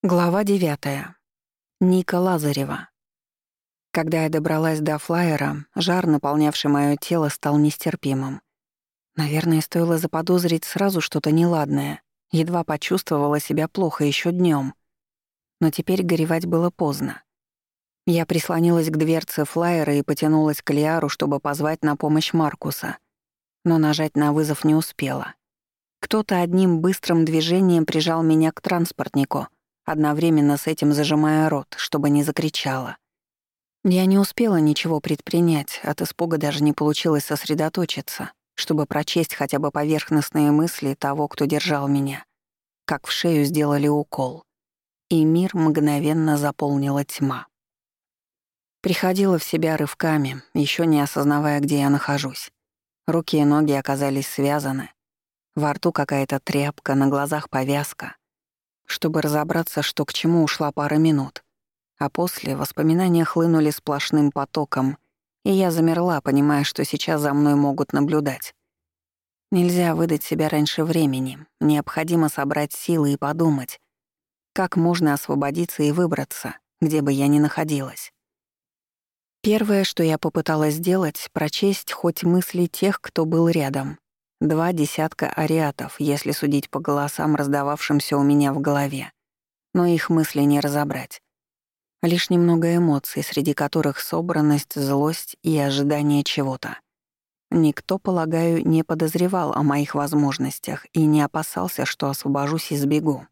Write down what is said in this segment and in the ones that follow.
Глава 9. Ника Лазарева. Когда я добралась до флайера, жар, наполнявший моё тело, стал нестерпимым. Наверное, стоило заподозрить сразу что-то неладное. Едва почувствовала себя плохо ещё днём. Но теперь горевать было поздно. Я прислонилась к дверце флайера и потянулась к Лиару, чтобы позвать на помощь Маркуса. Но нажать на вызов не успела. Кто-то одним быстрым движением прижал меня к транспортнику, одновременно с этим зажимая рот, чтобы не закричала. Я не успела ничего предпринять, от испуга даже не получилось сосредоточиться, чтобы прочесть хотя бы поверхностные мысли того, кто держал меня, как в шею сделали укол. И мир мгновенно заполнила тьма. Приходила в себя рывками, еще не осознавая, где я нахожусь. Руки и ноги оказались связаны. Во рту какая-то тряпка, на глазах повязка. Чтобы разобраться, что к чему, ушла пара минут. А после воспоминания хлынули сплошным потоком, и я замерла, понимая, что сейчас за мной могут наблюдать. Нельзя выдать себя раньше времени. Необходимо собрать силы и подумать, как можно освободиться и выбраться, где бы я ни находилась. Первое, что я попыталась сделать — прочесть хоть мысли тех, кто был рядом. 2 десятка ариатов, если судить по голосам, раздававшимся у меня в голове. Но их мысли не разобрать. Лишь немного эмоций, среди которых собранность, злость и ожидание чего-то. Никто, полагаю, не подозревал о моих возможностях и не опасался, что освобожусь и сбегу.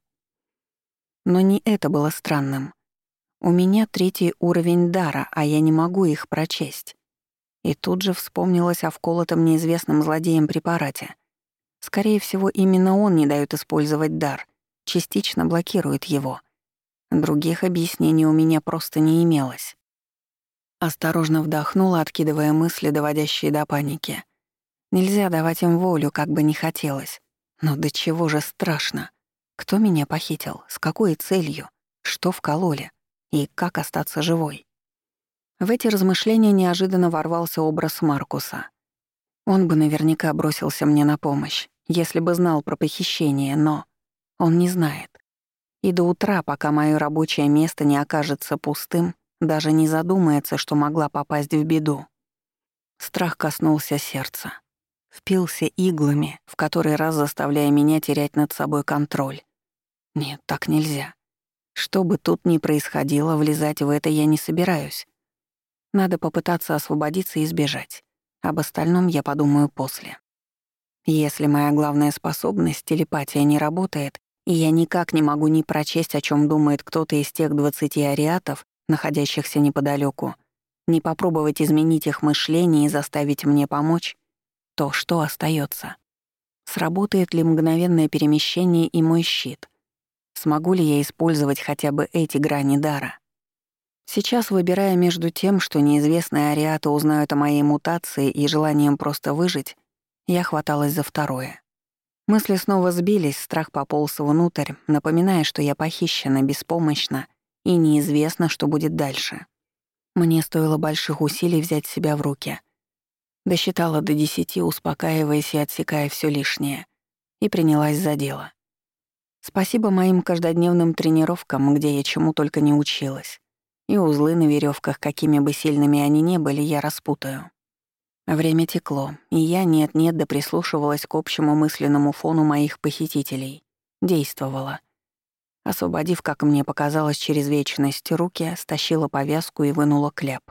Но не это было странным. У меня 3-й уровень дара, а я не могу их прочесть. И тут же вспомнилось о вколотом неизвестным злодеем препарате. Скорее всего, именно он не даёт использовать дар, частично блокирует его. Других объяснений у меня просто не имелось. Осторожно вдохнула, откидывая мысли, доводящие до паники. Нельзя давать им волю, как бы ни хотелось. Но до чего же страшно. Кто меня похитил? С какой целью? Что вкололи? И как остаться живой? В эти размышления неожиданно ворвался образ Маркуса. Он бы наверняка бросился мне на помощь, если бы знал про похищение, но он не знает. И до утра, пока моё рабочее место не окажется пустым, даже не задумается, что могла попасть в беду. Страх коснулся сердца. Впился иглами, в который раз заставляя меня терять над собой контроль. Нет, так нельзя. Что бы тут ни происходило, влезать в это я не собираюсь. Надо попытаться освободиться и сбежать. Об остальном я подумаю после. Если моя главная способность, телепатия, не работает, и я никак не могу ни прочесть, о чем думает кто-то из тех 20 ариатов, находящихся неподалеку, ни попробовать изменить их мышление и заставить мне помочь, то что остается? Сработает ли мгновенное перемещение и мой щит? Смогу ли я использовать хотя бы эти грани дара? Сейчас, выбирая между тем, что неизвестные ариаты узнают о моей мутации и желанием просто выжить, я хваталась за второе. Мысли снова сбились, страх пополз внутрь, напоминая, что я похищена, беспомощна, и неизвестно, что будет дальше. Мне стоило больших усилий взять себя в руки. Досчитала до 10, успокаиваясь и отсекая все лишнее, и принялась за дело. Спасибо моим каждодневным тренировкам, где я чему только не училась. И узлы на веревках, какими бы сильными они ни были, я распутаю. Время текло, и я нет-нет да прислушивалась к общему мысленному фону моих похитителей. Действовала. Освободив, как мне показалось, через вечность руки, стащила повязку и вынула кляп.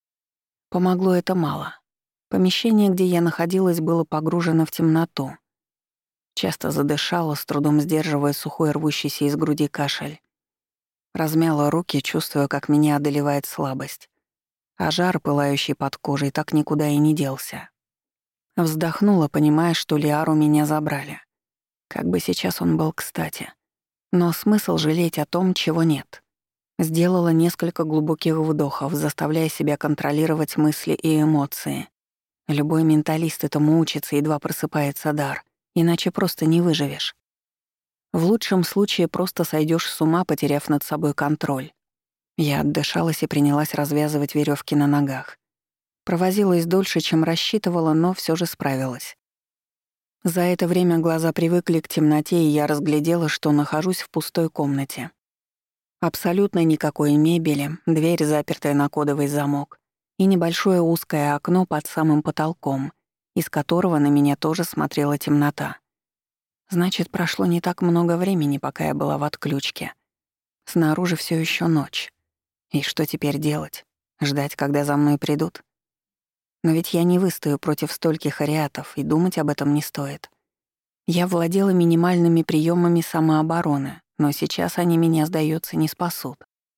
Помогло это мало. Помещение, где я находилась, было погружено в темноту. Часто задышала, с трудом сдерживая сухой рвущийся из груди кашель. Размяла руки, чувствуя, как меня одолевает слабость. А жар, пылающий под кожей, так никуда и не делся. Вздохнула, понимая, что Лиару меня забрали. Как бы сейчас он был кстати. Но смысл жалеть о том, чего нет. Сделала несколько глубоких вдохов, заставляя себя контролировать мысли и эмоции. Любой менталист этому учится, едва просыпается дар, иначе просто не выживешь. В лучшем случае просто сойдешь с ума, потеряв над собой контроль. Я отдышалась и принялась развязывать веревки на ногах. Провозилась дольше, чем рассчитывала, но все же справилась. За это время глаза привыкли к темноте, и я разглядела, что нахожусь в пустой комнате. Абсолютно никакой мебели, дверь, запертая на кодовый замок, и небольшое узкое окно под самым потолком, из которого на меня тоже смотрела темнота. Значит, прошло не так много времени, пока я была в отключке. Снаружи все еще ночь. И что теперь делать? Ждать, когда за мной придут? Но ведь я не выстою против стольких ариатов, и думать об этом не стоит. Я владела минимальными приемами самообороны, но сейчас они меня, сдается, не спасут.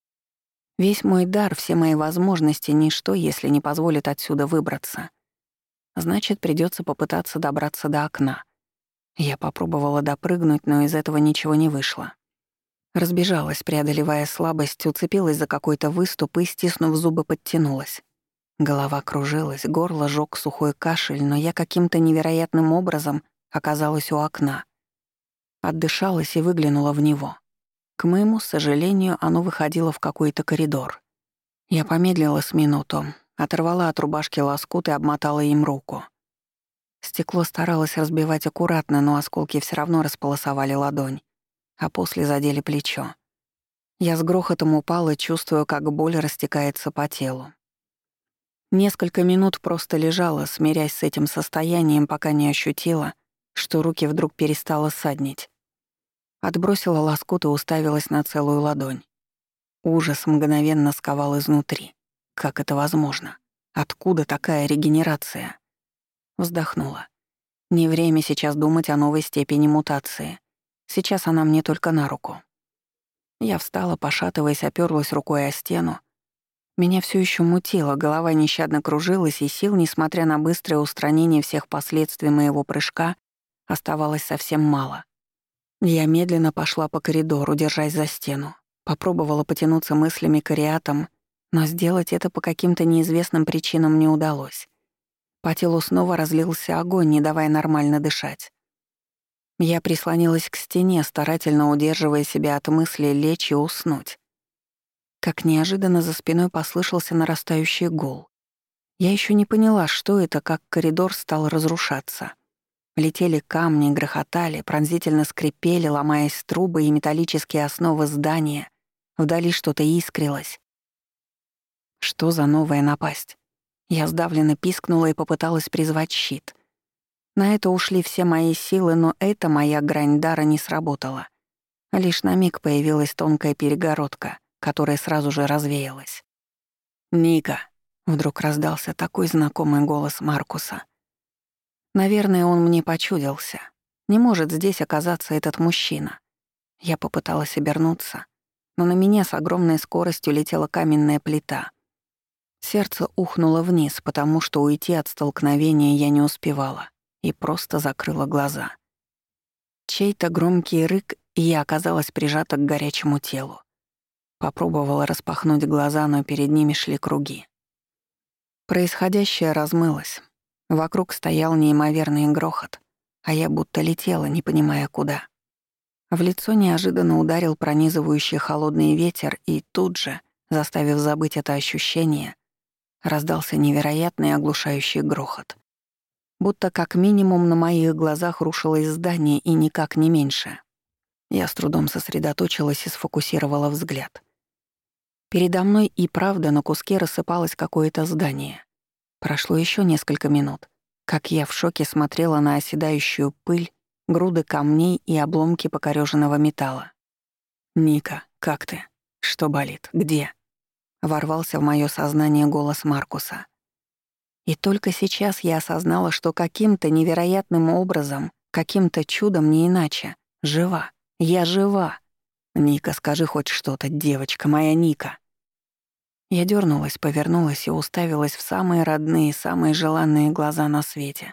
Весь мой дар, все мои возможности — ничто, если не позволит отсюда выбраться. Значит, придется попытаться добраться до окна. Я попробовала допрыгнуть, но из этого ничего не вышло. Разбежалась, преодолевая слабость, уцепилась за какой-то выступ и, стиснув зубы, подтянулась. Голова кружилась, горло жёг сухой кашель, но я каким-то невероятным образом оказалась у окна. Отдышалась и выглянула в него. К моему сожалению, оно выходило в какой-то коридор. Я помедлила с минуту, оторвала от рубашки лоскут и обмотала им руку. Стекло старалось разбивать аккуратно, но осколки все равно располосовали ладонь, а после задели плечо. Я с грохотом упала, чувствуя, как боль растекается по телу. Несколько минут просто лежала, смирясь с этим состоянием, пока не ощутила, что руки вдруг перестало ссаднить. Отбросила лоскут и уставилась на целую ладонь. Ужас мгновенно сковал изнутри. Как это возможно? Откуда такая регенерация? Вздохнула. Не время сейчас думать о новой степени мутации. Сейчас она мне только на руку. Я встала, пошатываясь, опёрлась рукой о стену. Меня всё ещё мутило, голова нещадно кружилась, и сил, несмотря на быстрое устранение всех последствий моего прыжка, оставалось совсем мало. Я медленно пошла по коридору, держась за стену. Попробовала потянуться мыслями к ариатам, но сделать это по каким-то неизвестным причинам не удалось. По телу снова разлился огонь, не давая нормально дышать. Я прислонилась к стене, старательно удерживая себя от мысли лечь и уснуть. Как неожиданно за спиной послышался нарастающий гул. Я еще не поняла, что это, как коридор стал разрушаться. Летели камни, грохотали, пронзительно скрипели, ломаясь трубы и металлические основы здания. Вдали что-то искрилось. Что за новая напасть? Я сдавленно пискнула и попыталась призвать щит. На это ушли все мои силы, но эта моя грань дара не сработала. Лишь на миг появилась тонкая перегородка, которая сразу же развеялась. «Ника!» — вдруг раздался такой знакомый голос Маркуса. Наверное, он мне почудился. Не может здесь оказаться этот мужчина. Я попыталась обернуться, но на меня с огромной скоростью летела каменная плита. Сердце ухнуло вниз, потому что уйти от столкновения я не успевала, и просто закрыла глаза. Чей-то громкий рык, и я оказалась прижата к горячему телу. Попробовала распахнуть глаза, но перед ними шли круги. Происходящее размылось. Вокруг стоял неимоверный грохот, а я будто летела, не понимая куда. В лицо неожиданно ударил пронизывающий холодный ветер, и тут же, заставив забыть это ощущение, раздался невероятный оглушающий грохот. Будто как минимум на моих глазах рушилось здание и никак не меньше. Я с трудом сосредоточилась и сфокусировала взгляд. Передо мной и правда на куски рассыпалось какое-то здание. Прошло еще несколько минут, как я в шоке смотрела на оседающую пыль, груды камней и обломки покорёженного металла. «Ника, как ты? Что болит? Где?» Ворвался в моё сознание голос Маркуса. И только сейчас я осознала, что каким-то невероятным образом, каким-то чудом, не иначе, жива. Я жива. «Ника, скажи хоть что-то, девочка моя Ника». Я дернулась, повернулась и уставилась в самые родные, самые желанные глаза на свете.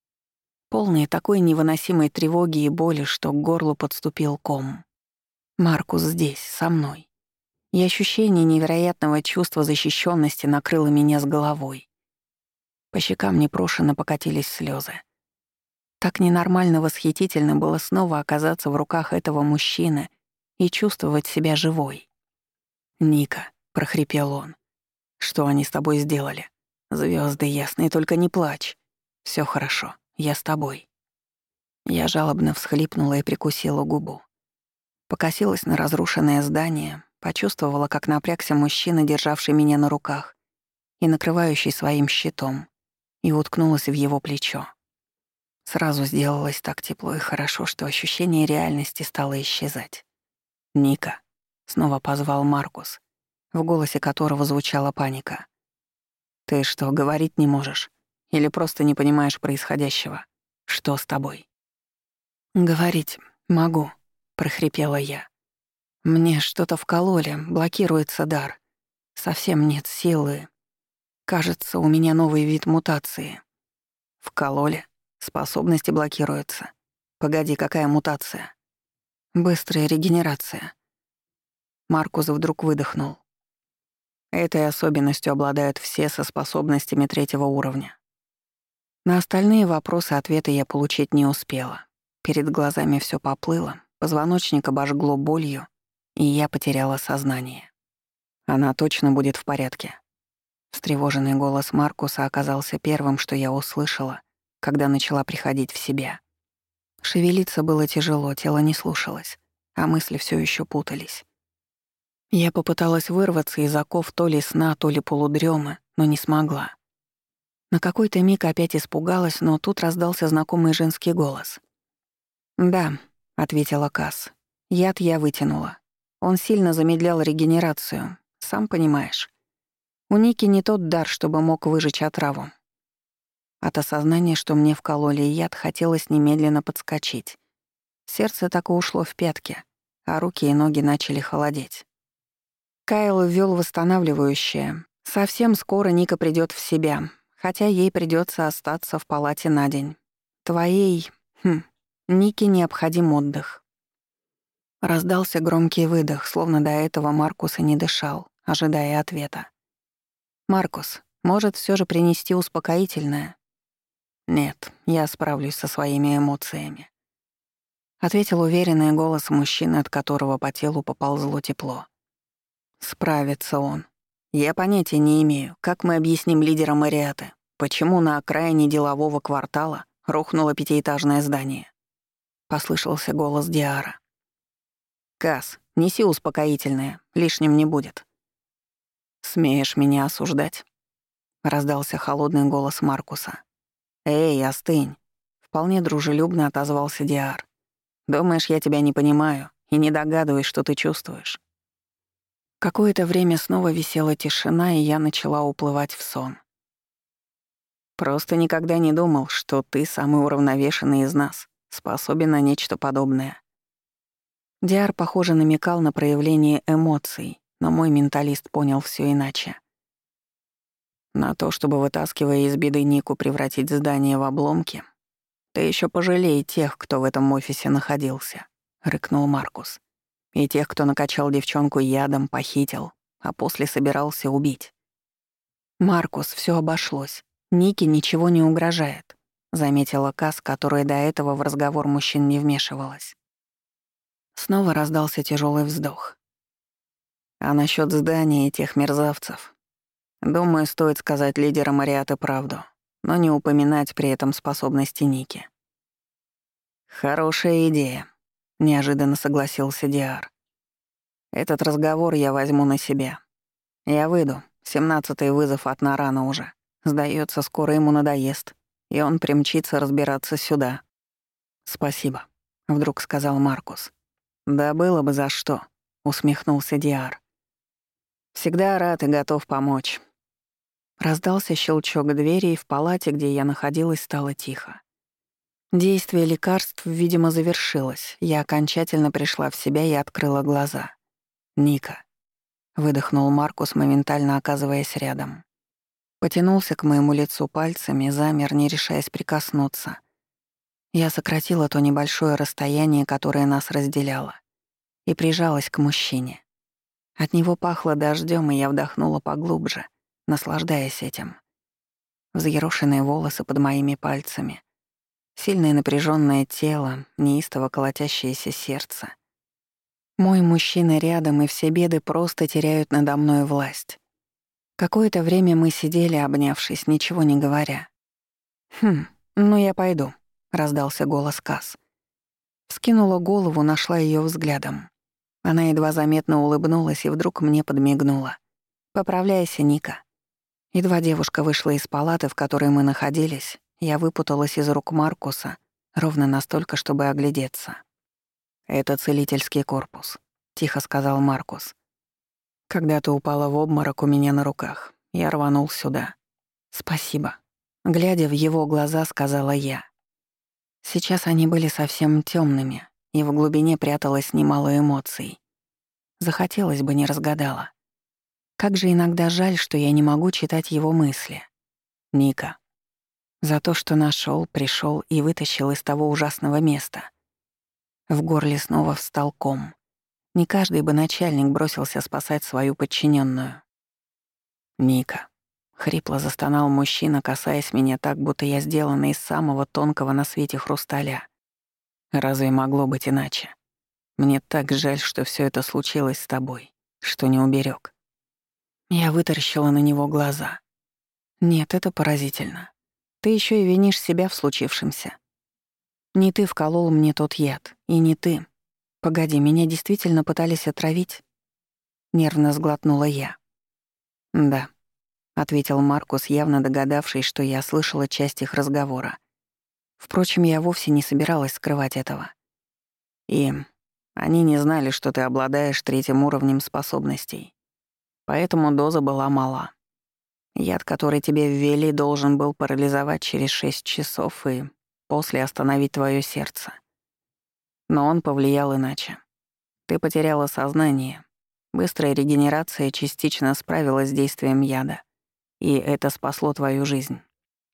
Полные такой невыносимой тревоги и боли, что к горлу подступил ком. Маркус здесь, со мной. И ощущение невероятного чувства защищенности накрыло меня с головой. По щекам непрошено покатились слезы. Так ненормально восхитительно было снова оказаться в руках этого мужчины и чувствовать себя живой. «Ника», — прохрипел он, — «что они с тобой сделали? Звезды ясные, только не плачь. Все хорошо, я с тобой». Я жалобно всхлипнула и прикусила губу. Покосилась на разрушенное здание, почувствовала, как напрягся мужчина, державший меня на руках и накрывающий своим щитом, и уткнулась в его плечо. Сразу сделалось так тепло и хорошо, что ощущение реальности стало исчезать. «Ника», — снова позвал Маркус, в голосе которого звучала паника. «Ты что, говорить не можешь? Или просто не понимаешь происходящего? Что с тобой?» «Говорить могу», — прохрипела я. «Мне что-то вкололи, блокируется дар. Совсем нет силы. Кажется, у меня новый вид мутации». «Вкололи? Способности блокируются. Погоди, какая мутация?» «Быстрая регенерация». Маркус вдруг выдохнул. Этой особенностью обладают все со способностями 3-го уровня. На остальные вопросы ответы я получить не успела. Перед глазами всё поплыло, позвоночник обожгло болью, и я потеряла сознание. Она точно будет в порядке. Встревоженный голос Маркуса оказался первым, что я услышала, когда начала приходить в себя. Шевелиться было тяжело, тело не слушалось, а мысли всё ещё путались. Я попыталась вырваться из оков то ли сна, то ли полудрёмы, но не смогла. На какой-то миг опять испугалась, но тут раздался знакомый женский голос. «Да», — ответила Касс. «Яд я вытянула. Он сильно замедлял регенерацию, сам понимаешь. У Ники не тот дар, чтобы мог выжечь отраву». От осознания, что мне вкололи яд, хотелось немедленно подскочить. Сердце так и ушло в пятки, а руки и ноги начали холодеть. Кайл ввёл восстанавливающее. Совсем скоро Ника придёт в себя, хотя ей придётся остаться в палате на день. Твоей... Нике необходим отдых. Раздался громкий выдох, словно до этого Маркус и не дышал, ожидая ответа. «Маркус, может, всё же принести успокоительное?» «Нет, я справлюсь со своими эмоциями», — ответил уверенный голос мужчины, от которого по телу поползло тепло. «Справится он. Я понятия не имею, как мы объясним лидерам Мариаты, почему на окраине делового квартала рухнуло 5-этажное здание». Послышался голос Диара. «Кас, неси успокоительное, лишним не будет». «Смеешь меня осуждать?» — раздался холодный голос Маркуса. «Эй, остынь!» — вполне дружелюбно отозвался Диар. «Думаешь, я тебя не понимаю и не догадываюсь, что ты чувствуешь?» Какое-то время снова висела тишина, и я начала уплывать в сон. «Просто никогда не думал, что ты самый уравновешенный из нас, способен на нечто подобное». Диар, похоже, намекал на проявление эмоций, но мой менталист понял всё иначе. На то, чтобы, вытаскивая из беды Нику, превратить здание в обломки, ты ещё пожалей тех, кто в этом офисе находился, — рыкнул Маркус. И тех, кто накачал девчонку ядом, похитил, а после собирался убить. «Маркус, всё обошлось. Нике ничего не угрожает», — заметила Касс, которая до этого в разговор мужчин не вмешивалась. Снова раздался тяжелый вздох. «А насчет здания и тех мерзавцев? Думаю, стоит сказать лидерам Мариаты правду, но не упоминать при этом способности Ники». «Хорошая идея», — неожиданно согласился Диар. «Этот разговор я возьму на себя. Я выйду. 17-й вызов от Нарана уже. Сдается, скоро ему надоест, и он примчится разбираться сюда». «Спасибо», — вдруг сказал Маркус. «Да было бы за что», — усмехнулся Диар. «Всегда рад и готов помочь». Раздался щелчок двери, и в палате, где я находилась, стало тихо. Действие лекарств, видимо, завершилось. Я окончательно пришла в себя и открыла глаза. «Ника», — выдохнул Маркус, моментально оказываясь рядом. Потянулся к моему лицу пальцами, замер, не решаясь прикоснуться. Я сократила то небольшое расстояние, которое нас разделяло, и прижалась к мужчине. От него пахло дождем, и я вдохнула поглубже, наслаждаясь этим. Взъерошенные волосы под моими пальцами, сильное напряженное тело, неистово колотящееся сердце. Мой мужчина рядом, и все беды просто теряют надо мной власть. Какое-то время мы сидели, обнявшись, ничего не говоря. Ну я пойду», — раздался голос Касс. Вскинула голову, нашла её взглядом. Она едва заметно улыбнулась и вдруг мне подмигнула. «Поправляйся, Ника». Едва девушка вышла из палаты, в которой мы находились, я выпуталась из рук Маркуса ровно настолько, чтобы оглядеться. «Это целительский корпус», — тихо сказал Маркус. «Когда ты упала в обморок у меня на руках, я рванул сюда». «Спасибо». Глядя в его глаза, сказала я. Сейчас они были совсем темными, и в глубине пряталось немало эмоций. Захотелось бы, не разгадала. Как же иногда жаль, что я не могу читать его мысли. Ника. За то, что нашел, пришел и вытащил из того ужасного места. В горле снова встал ком. Не каждый бы начальник бросился спасать свою подчиненную. Ника. Хрипло застонал мужчина, касаясь меня так, будто я сделана из самого тонкого на свете хрусталя. Разве могло быть иначе? Мне так жаль, что все это случилось с тобой, что не уберег. Я вытаращила на него глаза. Нет, это поразительно. Ты еще и винишь себя в случившемся. Не ты вколол мне тот яд, и не ты. Погоди, меня действительно пытались отравить? Нервно сглотнула я. Да, ответил Маркус, явно догадавшись, что я слышала часть их разговора. Впрочем, я вовсе не собиралась скрывать этого. И они не знали, что ты обладаешь третьим уровнем способностей. Поэтому доза была мала. Яд, который тебе ввели, должен был парализовать через 6 часов и после остановить твое сердце. Но он повлиял иначе. Ты потеряла сознание. Быстрая регенерация частично справилась с действием яда, и это спасло твою жизнь.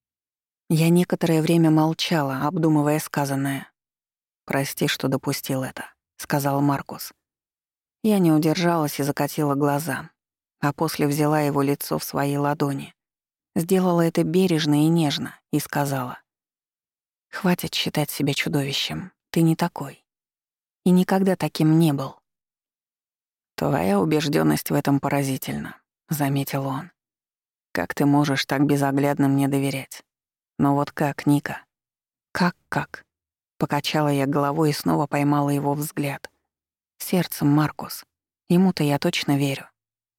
Я некоторое время молчала, обдумывая сказанное. «Прости, что допустил это», — сказал Маркус. Я не удержалась и закатила глаза, а после взяла его лицо в свои ладони. Сделала это бережно и нежно и сказала: «Хватит считать себя чудовищем, ты не такой. И никогда таким не был». «Твоя убежденность в этом поразительна», — заметил он. «Как ты можешь так безоглядно мне доверять? Но вот как, Ника?» «Как?» — покачала я головой и снова поймала его взгляд. «Сердцем, Маркус. Ему-то я точно верю».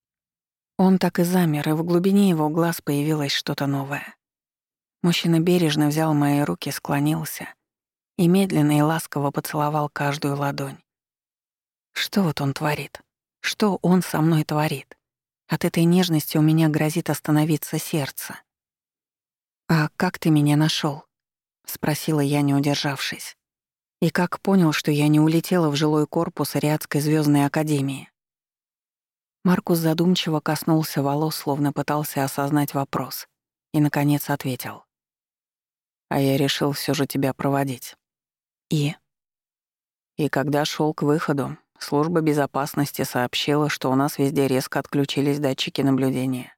Он так и замер, и в глубине его глаз появилось что-то новое. Мужчина бережно взял мои руки, склонился и медленно и ласково поцеловал каждую ладонь. Что вот он творит? Что он со мной творит? От этой нежности у меня грозит остановиться сердце. «А как ты меня нашел? Спросила я, не удержавшись. «И как понял, что я не улетела в жилой корпус Ариадской звездной академии?» Маркус задумчиво коснулся волос, словно пытался осознать вопрос, и, наконец, ответил. «А я решил все же тебя проводить». «И?» «И когда шел к выходу, служба безопасности сообщила, что у нас везде резко отключились датчики наблюдения.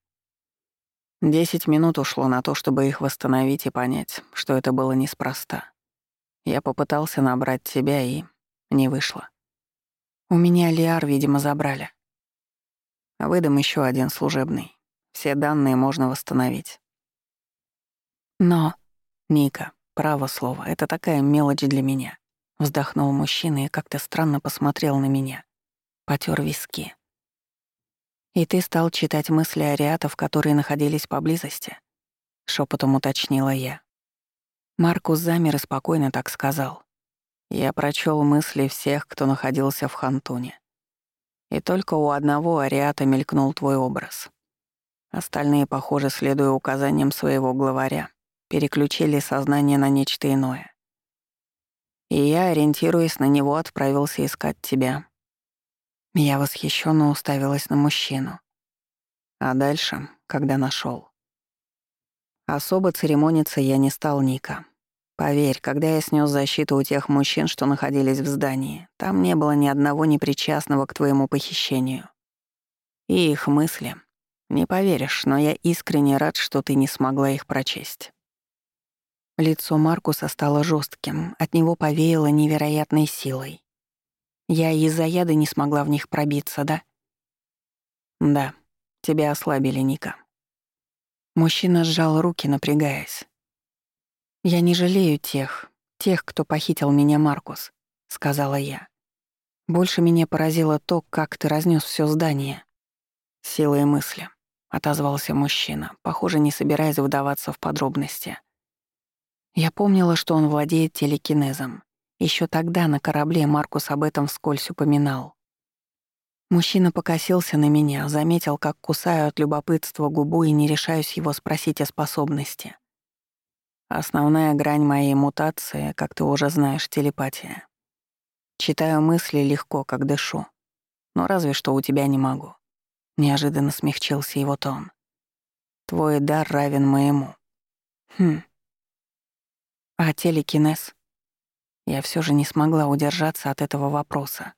10 минут ушло на то, чтобы их восстановить и понять, что это было неспроста. Я попытался набрать тебя, и не вышло. У меня Лиар, видимо, забрали. Выдам еще один служебный. Все данные можно восстановить». «Но...» «Ника, право слово, это такая мелочь для меня», — вздохнул мужчина и как-то странно посмотрел на меня. Потер виски. «И ты стал читать мысли ариатов, которые находились поблизости?» — шепотом уточнила я. Маркус замер и спокойно так сказал. «Я прочел мысли всех, кто находился в Хантуне. И только у одного ариата мелькнул твой образ. Остальные, похоже, следуя указаниям своего главаря, переключили сознание на нечто иное. И я, ориентируясь на него, отправился искать тебя». Я восхищенно уставилась на мужчину. А дальше, когда нашел, особо церемониться я не стал, Ника. Поверь, когда я снес защиту у тех мужчин, что находились в здании, там не было ни одного непричастного к твоему похищению. И их мысли. Не поверишь, но я искренне рад, что ты не смогла их прочесть. Лицо Маркуса стало жестким, от него повеяло невероятной силой. Я из-за яда не смогла в них пробиться, да? Да, тебя ослабили, Ника. Мужчина сжал руки, напрягаясь. «Я не жалею тех, кто похитил меня, Маркус», — сказала я. Больше меня поразило то, как ты разнес все здание. Силой мысли, отозвался мужчина, похоже, не собираясь вдаваться в подробности. Я помнила, что он владеет телекинезом. Еще тогда на корабле Маркус об этом вскользь упоминал. Мужчина покосился на меня, заметил, как кусаю от любопытства губу и не решаюсь его спросить о способности. Основная грань моей мутации, как ты уже знаешь, телепатия. Читаю мысли легко, как дышу. Но разве что у тебя не могу. Неожиданно смягчился его тон. Твой дар равен моему. Хм. А телекинез? Я все же не смогла удержаться от этого вопроса.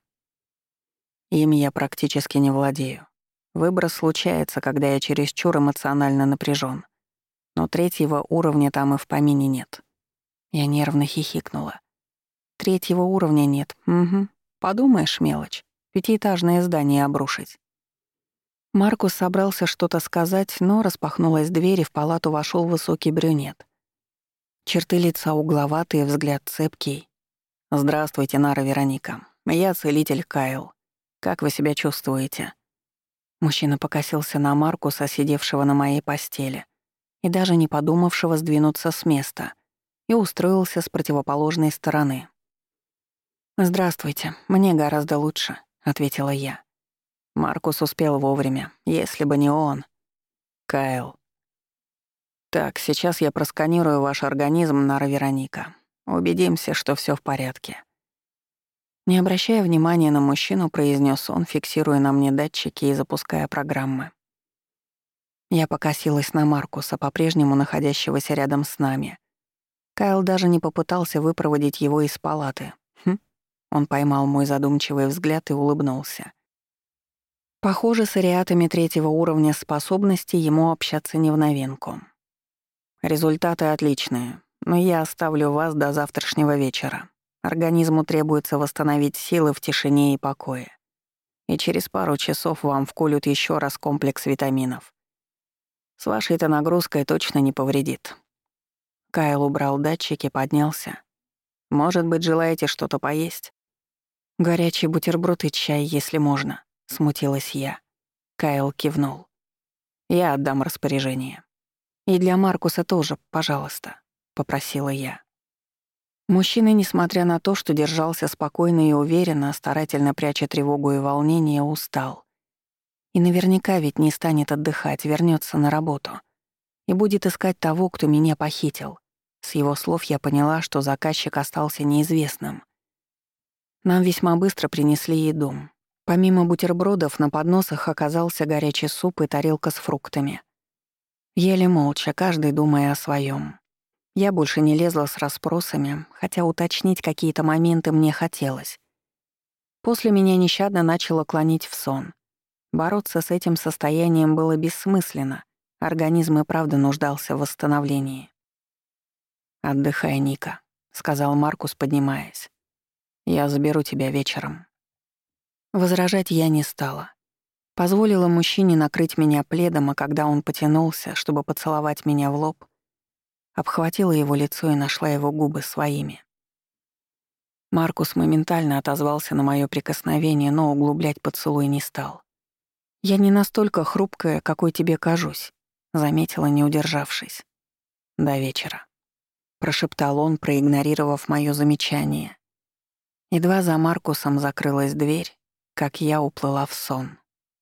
Им я практически не владею. Выброс случается, когда я чересчур эмоционально напряжен. Но третьего уровня там и в помине нет. Я нервно хихикнула. Третьего уровня нет. Угу. Подумаешь, мелочь. Пятиэтажное здание обрушить. Маркус собрался что-то сказать, но распахнулась дверь, и в палату вошел высокий брюнет. Черты лица угловатые, взгляд цепкий. «Здравствуйте, Нара Вероника. Я целитель Кайл. Как вы себя чувствуете?» Мужчина покосился на Маркуса, сидевшего на моей постели, и даже не подумавшего сдвинуться с места, и устроился с противоположной стороны. «Здравствуйте, мне гораздо лучше», — ответила я. Маркус успел вовремя, если бы не он. Кайл. Так, сейчас я просканирую ваш организм, Нара Вероника. Убедимся, что все в порядке. Не обращая внимания на мужчину, произнес он, фиксируя на мне датчики и запуская программы. Я покосилась на Маркуса, по-прежнему находящегося рядом с нами. Кайл даже не попытался выпроводить его из палаты. Он поймал мой задумчивый взгляд и улыбнулся. Похоже, с ариатами третьего уровня способности ему общаться не в новинку. Результаты отличные, но я оставлю вас до завтрашнего вечера. Организму требуется восстановить силы в тишине и покое. И через пару часов вам вколют еще раз комплекс витаминов. С вашей-то нагрузкой точно не повредит. Кайл убрал датчики, поднялся. Может быть, желаете что-то поесть? Горячий бутерброд и чай, если можно, смутилась я. Кайл кивнул. Я отдам распоряжение. И для Маркуса тоже, пожалуйста, попросила я. Мужчина, несмотря на то, что держался спокойно и уверенно, старательно пряча тревогу и волнение, устал. И наверняка ведь не станет отдыхать, вернется на работу. И будет искать того, кто меня похитил. С его слов я поняла, что заказчик остался неизвестным. Нам весьма быстро принесли еду. Помимо бутербродов на подносах оказался горячий суп и тарелка с фруктами. Ели молча, каждый думая о своем. Я больше не лезла с расспросами, хотя уточнить какие-то моменты мне хотелось. После меня нещадно начало клонить в сон. Бороться с этим состоянием было бессмысленно. Организм и правда нуждался в восстановлении. «Отдыхай, Ника», — сказал Маркус, поднимаясь. «Я заберу тебя вечером». Возражать я не стала. Позволила мужчине накрыть меня пледом, а когда он потянулся, чтобы поцеловать меня в лоб, обхватила его лицо и нашла его губы своими. Маркус моментально отозвался на моё прикосновение, но углублять поцелуй не стал. «Я не настолько хрупкая, какой тебе кажусь», — заметила, не удержавшись. «До вечера», — прошептал он, проигнорировав моё замечание. Едва за Маркусом закрылась дверь, как я уплыла в сон.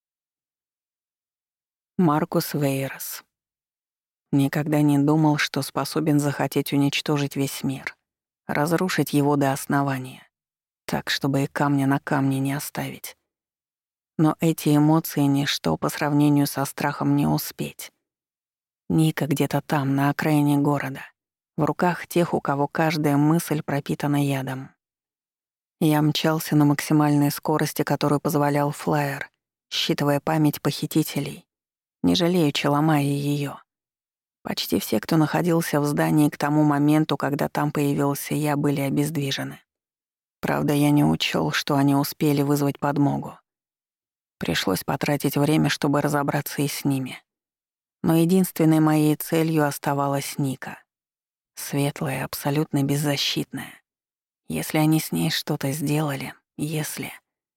Маркус Вейрос. Никогда не думал, что способен захотеть уничтожить весь мир, разрушить его до основания, так, чтобы и камня на камне не оставить. Но эти эмоции — ничто по сравнению со страхом не успеть. Ника где-то там, на окраине города, в руках тех, у кого каждая мысль пропитана ядом. Я мчался на максимальной скорости, которую позволял флайер, считывая память похитителей, не жалеючи, ломая её. Почти все, кто находился в здании к тому моменту, когда там появился я, были обездвижены. Правда, я не учёл, что они успели вызвать подмогу. Пришлось потратить время, чтобы разобраться и с ними. Но единственной моей целью оставалась Ника. Светлая, абсолютно беззащитная. Если они с ней что-то сделали, если...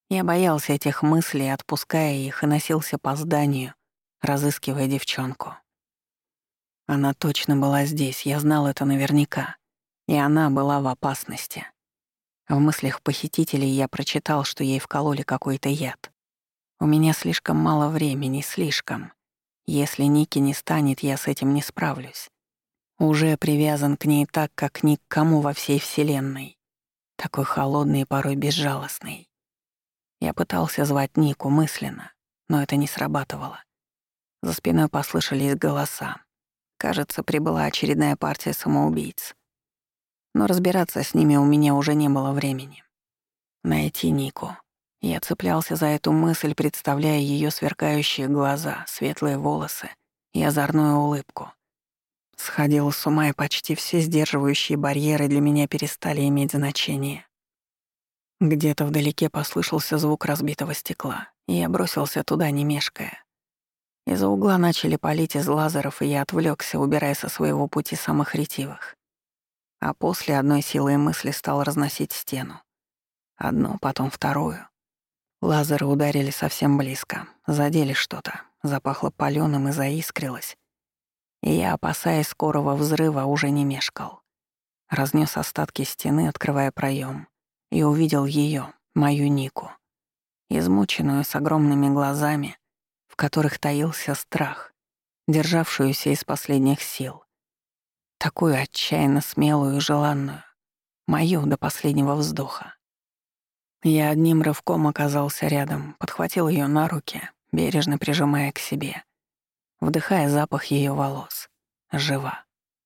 Я боялся этих мыслей, отпуская их, и носился по зданию, разыскивая девчонку. Она точно была здесь, я знал это наверняка. И она была в опасности. В мыслях похитителей я прочитал, что ей вкололи какой-то яд. У меня слишком мало времени, слишком. Если Ники не станет, я с этим не справлюсь. Уже привязан к ней так, как ни к кому во всей вселенной. Такой холодный и порой безжалостный. Я пытался звать Нику мысленно, но это не срабатывало. За спиной послышались голоса. Кажется, прибыла очередная партия самоубийц. Но разбираться с ними у меня уже не было времени. Найти Нику. Я цеплялся за эту мысль, представляя ее сверкающие глаза, светлые волосы и озорную улыбку. Сходил с ума, и почти все сдерживающие барьеры для меня перестали иметь значение. Где-то вдалеке послышался звук разбитого стекла, и я бросился туда, не мешкая. Из-за угла начали палить из лазеров, и я отвлекся, убирая со своего пути самых ретивых. А после одной силой мысли стал разносить стену. Одну, потом вторую. Лазеры ударили совсем близко, задели что-то, запахло палёным и заискрилось. И я, опасаясь скорого взрыва, уже не мешкал. Разнес остатки стены, открывая проем, и увидел ее, мою Нику. Измученную, с огромными глазами, в которых таился страх, державшуюся из последних сил. Такую отчаянно смелую и желанную, мою до последнего вздоха. Я одним рывком оказался рядом, подхватил ее на руки, бережно прижимая к себе, вдыхая запах ее волос. Жива.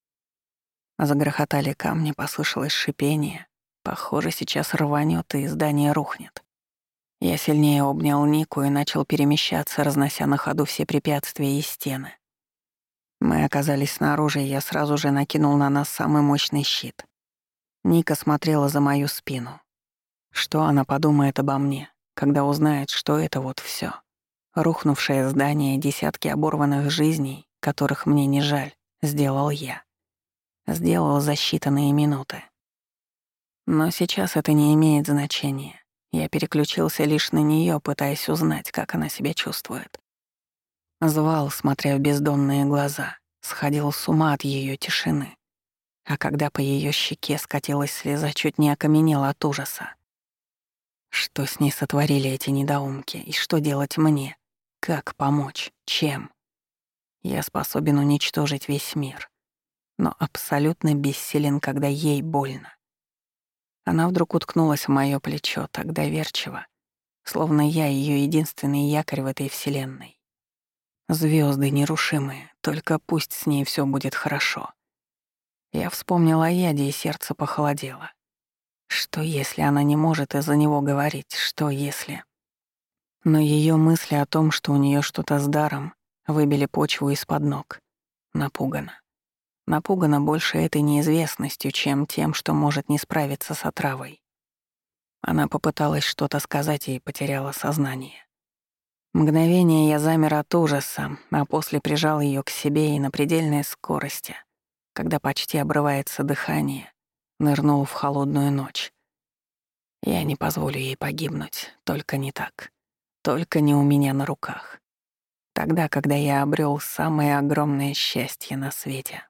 Загрохотали камни, послышалось шипение. Похоже, сейчас рванет и здание рухнет. Я сильнее обнял Нику и начал перемещаться, разнося на ходу все препятствия и стены. Мы оказались снаружи, и я сразу же накинул на нас самый мощный щит. Ника смотрела за мою спину. Что она подумает обо мне, когда узнает, что это вот всё? Рухнувшее здание, десятки оборванных жизней, которых мне не жаль, сделал я. Сделал за считанные минуты. Но сейчас это не имеет значения. Я переключился лишь на неё, пытаясь узнать, как она себя чувствует. Звал, смотря в бездонные глаза, сходил с ума от её тишины. А когда по её щеке скатилась слеза, чуть не окаменел от ужаса. Что с ней сотворили эти недоумки, и что делать мне? Как помочь? Чем? Я способен уничтожить весь мир, но абсолютно бессилен, когда ей больно. Она вдруг уткнулась в моё плечо так доверчиво, словно я её единственный якорь в этой вселенной. Звёзды нерушимые, только пусть с ней всё будет хорошо. Я вспомнила о яде, и сердце похолодело. Что если она не может из-за него говорить? Что если... Но её мысли о том, что у неё что-то с даром, выбили почву из-под ног. Напугана. Напугана больше этой неизвестностью, чем тем, что может не справиться с отравой. Она попыталась что-то сказать и потеряла сознание. Мгновение я замер от ужаса, а после прижал её к себе и на предельной скорости, когда почти обрывается дыхание, нырнул в холодную ночь. Я не позволю ей погибнуть, только не так. Только не у меня на руках. Тогда, когда я обрёл самое огромное счастье на свете.